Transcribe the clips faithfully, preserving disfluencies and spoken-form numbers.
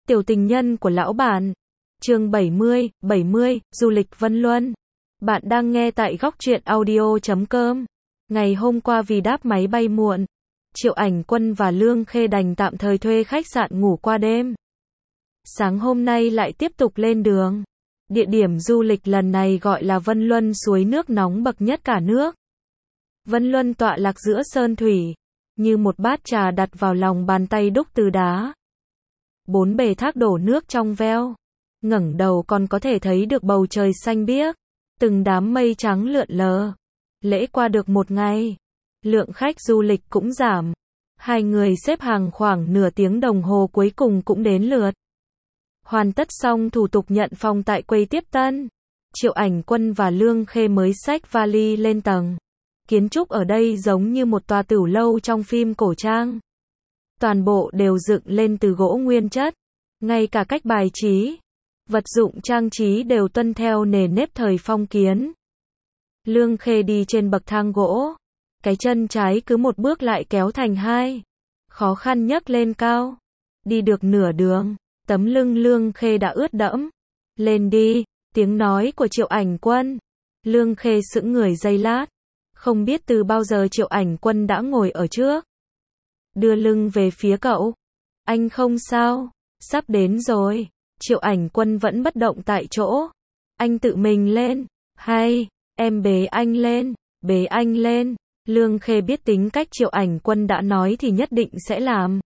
Tiểu tình nhân của lão bản. Chương bảy mươi, bảy mươi, du lịch Vân Luân. Bạn đang nghe tại góc truyện audio chấm com. Ngày hôm qua vì đáp máy bay muộn, Triệu Ảnh Quân và Lương Khê đành tạm thời thuê khách sạn ngủ qua đêm. Sáng hôm nay lại tiếp tục lên đường. Địa điểm du lịch lần này gọi là Vân Luân, suối nước nóng bậc nhất cả nước. Vân Luân tọa lạc giữa sơn thủy, như một bát trà đặt vào lòng bàn tay đúc từ đá. Bốn bề thác đổ nước trong veo, ngẩng đầu còn có thể thấy được bầu trời xanh biếc, từng đám mây trắng lượn lờ. Lễ qua được một ngày, lượng khách du lịch cũng giảm. Hai người xếp hàng khoảng nửa tiếng đồng hồ cuối cùng cũng đến lượt. Hoàn tất xong thủ tục nhận phòng tại quầy tiếp tân, Triệu Ảnh Quân và Lương Khê mới xách vali lên tầng. Kiến trúc ở đây giống như một tòa tửu lâu trong phim cổ trang. Toàn bộ đều dựng lên từ gỗ nguyên chất, ngay cả cách bài trí, vật dụng trang trí đều tuân theo nề nếp thời phong kiến. Lương Khê đi trên bậc thang gỗ, cái chân trái cứ một bước lại kéo thành hai, khó khăn nhấc lên cao. Đi được nửa đường, tấm lưng Lương Khê đã ướt đẫm. Lên đi, tiếng nói của Triệu Ảnh Quân. Lương Khê sững người giây lát, không biết từ bao giờ Triệu Ảnh Quân đã ngồi ở trước. Đưa lưng về phía cậu. Anh không sao, sắp đến rồi. Triệu Ảnh Quân vẫn bất động tại chỗ. Anh tự mình lên. Hay, em bế anh lên, bế anh lên. Lương Khê biết tính cách Triệu Ảnh Quân đã nói thì nhất định sẽ làm.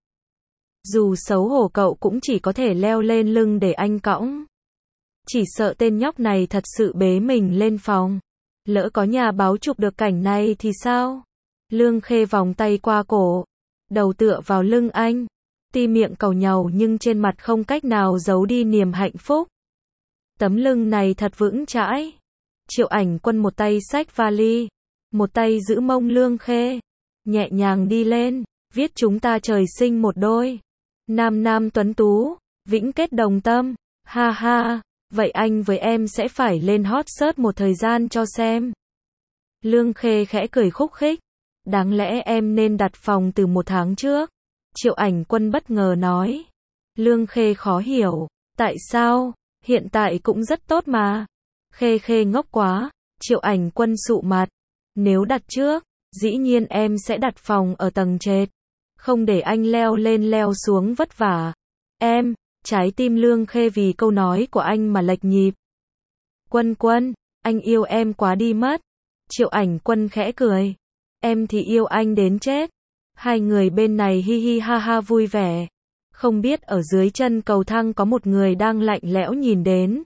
Dù xấu hổ cậu cũng chỉ có thể leo lên lưng để anh cõng. Chỉ sợ tên nhóc này thật sự bế mình lên phòng. Lỡ có nhà báo chụp được cảnh này thì sao? Lương Khê vòng tay qua cổ, đầu tựa vào lưng anh, ti miệng càu nhàu nhưng trên mặt không cách nào giấu đi niềm hạnh phúc. Tấm lưng này thật vững chãi. Triệu Ảnh Quân một tay xách vali, một tay giữ mông Lương Khê, nhẹ nhàng đi lên, viết chúng ta trời sinh một đôi. Nam nam tuấn tú, vĩnh kết đồng tâm, ha ha, vậy anh với em sẽ phải lên hot search một thời gian cho xem. Lương Khê khẽ cười khúc khích, đáng lẽ em nên đặt phòng từ một tháng trước. Triệu Ảnh Quân bất ngờ nói. Lương Khê khó hiểu, tại sao, hiện tại cũng rất tốt mà. Khê Khê ngốc quá, Triệu Ảnh Quân sụ mặt. Nếu đặt trước, dĩ nhiên em sẽ đặt phòng ở tầng trệt, không để anh leo lên leo xuống vất vả. Em, trái tim Lương Khê vì câu nói của anh mà lệch nhịp. Quân Quân, anh yêu em quá đi mất. Triệu Ảnh Quân khẽ cười. Em thì yêu anh đến chết. Hai người bên này hi hi ha ha vui vẻ. Không biết ở dưới chân cầu thang có một người đang lạnh lẽo nhìn đến.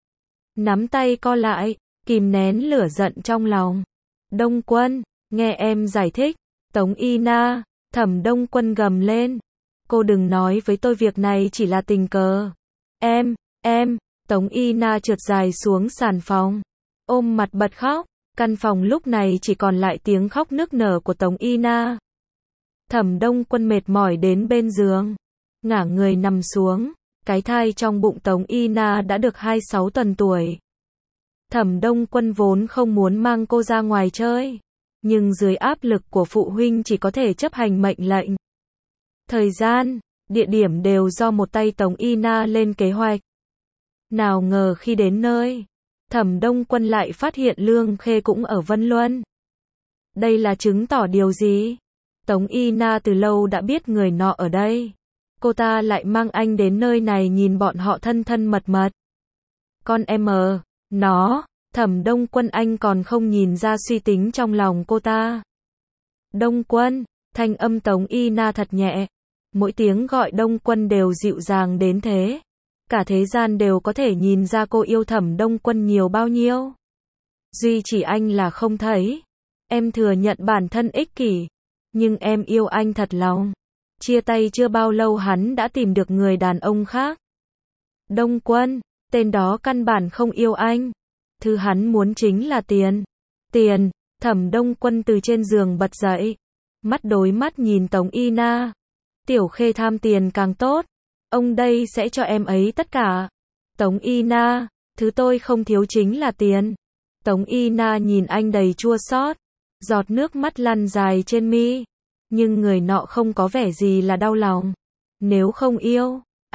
Nắm tay co lại, kìm nén lửa giận trong lòng. Đông Quân, nghe em giải thích. Tống Y Na, Thẩm Đông Quân gầm lên. Cô đừng nói với tôi việc này chỉ là tình cờ. Em, em, Tống Y Na trượt dài xuống sàn phòng, ôm mặt bật khóc. Căn phòng lúc này chỉ còn lại tiếng khóc nức nở của Tống Y Na. Thẩm Đông Quân mệt mỏi đến bên giường, ngả người nằm xuống. Cái thai trong bụng Tống Y Na đã được hai mươi sáu tuần tuổi. Thẩm Đông Quân vốn không muốn mang cô ra ngoài chơi, nhưng dưới áp lực của phụ huynh chỉ có thể chấp hành mệnh lệnh. Thời gian, địa điểm đều do một tay Tống Y Na lên kế hoạch. Nào ngờ khi đến nơi, Thẩm Đông Quân lại phát hiện Lương Khê cũng ở Vân Luân. Đây là chứng tỏ điều gì? Tống Y Na từ lâu đã biết người nọ ở đây. Cô ta lại mang anh đến nơi này nhìn bọn họ thân thân mật mật. Con em ờ, nó, Thẩm Đông Quân anh còn không nhìn ra suy tính trong lòng cô ta. Đông Quân, thanh âm Tống Y Na thật nhẹ. Mỗi tiếng gọi Đông Quân đều dịu dàng đến thế. Cả thế gian đều có thể nhìn ra cô yêu Thẩm Đông Quân nhiều bao nhiêu. Duy chỉ anh là không thấy. Em thừa nhận bản thân ích kỷ, nhưng em yêu anh thật lòng. Chia tay chưa bao lâu hắn đã tìm được người đàn ông khác. Đông Quân, tên đó căn bản không yêu anh. Thứ hắn muốn chính là tiền. Tiền, Thẩm Đông Quân từ trên giường bật dậy, mắt đối mắt nhìn Tống Y Na. Tiểu Khê tham tiền càng tốt. Ông đây sẽ cho em ấy tất cả. Tống Y Na, thứ tôi không thiếu chính là tiền. Tống Y Na nhìn anh đầy chua xót, giọt nước mắt lăn dài trên mi. Nhưng người nọ không có vẻ gì là đau lòng. Nếu không yêu,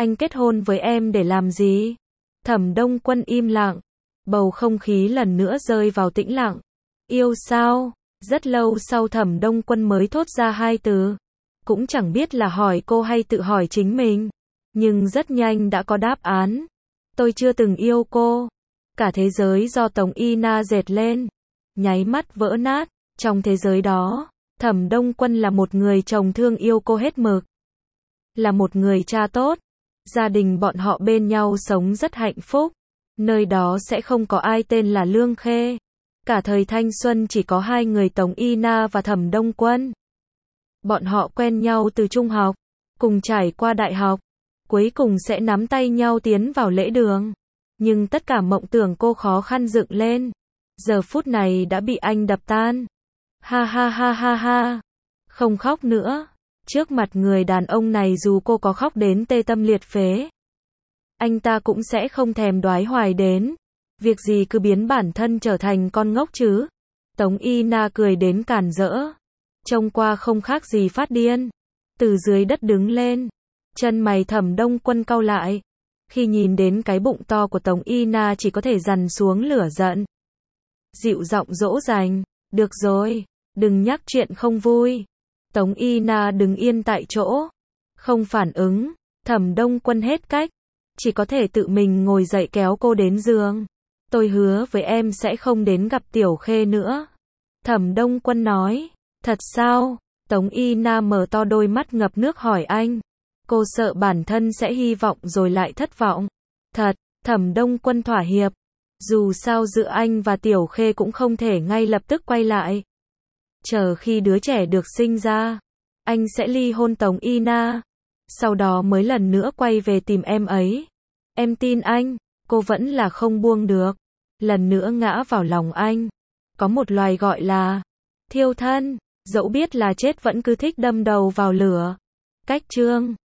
Anh kết hôn với em để làm gì? Thẩm Đông Quân im lặng. Bầu không khí lần nữa rơi vào tĩnh lặng. Yêu sao? Rất lâu sau Thẩm Đông Quân mới thốt ra hai từ. Cũng chẳng biết là hỏi cô hay tự hỏi chính mình. Nhưng rất nhanh đã có đáp án. Tôi chưa từng yêu cô. Cả thế giới do Tống Y Na dệt lên. Nháy mắt vỡ nát. Trong thế giới đó, Thẩm Đông Quân là một người chồng thương yêu cô hết mực. Là một người cha tốt. Gia đình bọn họ bên nhau sống rất hạnh phúc. Nơi đó sẽ không có ai tên là Lương Khê. Cả thời thanh xuân chỉ có hai người Tống Y Na và Thẩm Đông Quân. Bọn họ quen nhau từ trung học, cùng trải qua đại học, cuối cùng sẽ nắm tay nhau tiến vào lễ đường. Nhưng tất cả mộng tưởng cô khó khăn dựng lên, giờ phút này đã bị anh đập tan. Ha ha ha ha ha. Không khóc nữa. Trước mặt người đàn ông này dù cô có khóc đến tê tâm liệt phế, anh ta cũng sẽ không thèm đoái hoài đến. Việc gì cứ biến bản thân trở thành con ngốc chứ. Tống Y Na cười đến càn rỡ. Trông qua không khác gì phát điên. Từ dưới đất đứng lên. Chân mày Thẩm Đông Quân cau lại. Khi nhìn đến cái bụng to của Tống Y Na chỉ có thể dằn xuống lửa giận. Dịu giọng dỗ dành. Được rồi. Đừng nhắc chuyện không vui. Tống Y Na đứng yên tại chỗ. Không phản ứng. Thẩm Đông Quân hết cách. Chỉ có thể tự mình ngồi dậy kéo cô đến giường. Tôi hứa với em sẽ không đến gặp Tiểu Khê nữa. Thẩm Đông Quân nói. Thật sao? Tống Y Na mở to đôi mắt ngập nước hỏi anh. Cô sợ bản thân sẽ hy vọng rồi lại thất vọng. Thật, Thẩm Đông Quân thỏa hiệp. Dù sao giữa anh và Tiểu Khê cũng không thể ngay lập tức quay lại. Chờ khi đứa trẻ được sinh ra, anh sẽ ly hôn Tống Y Na. Sau đó mới lần nữa quay về tìm em ấy. Em tin anh, cô vẫn là không buông được. Lần nữa ngã vào lòng anh. Có một loài gọi là thiêu thân. Dẫu biết là chết vẫn cứ thích đâm đầu vào lửa. Cách chương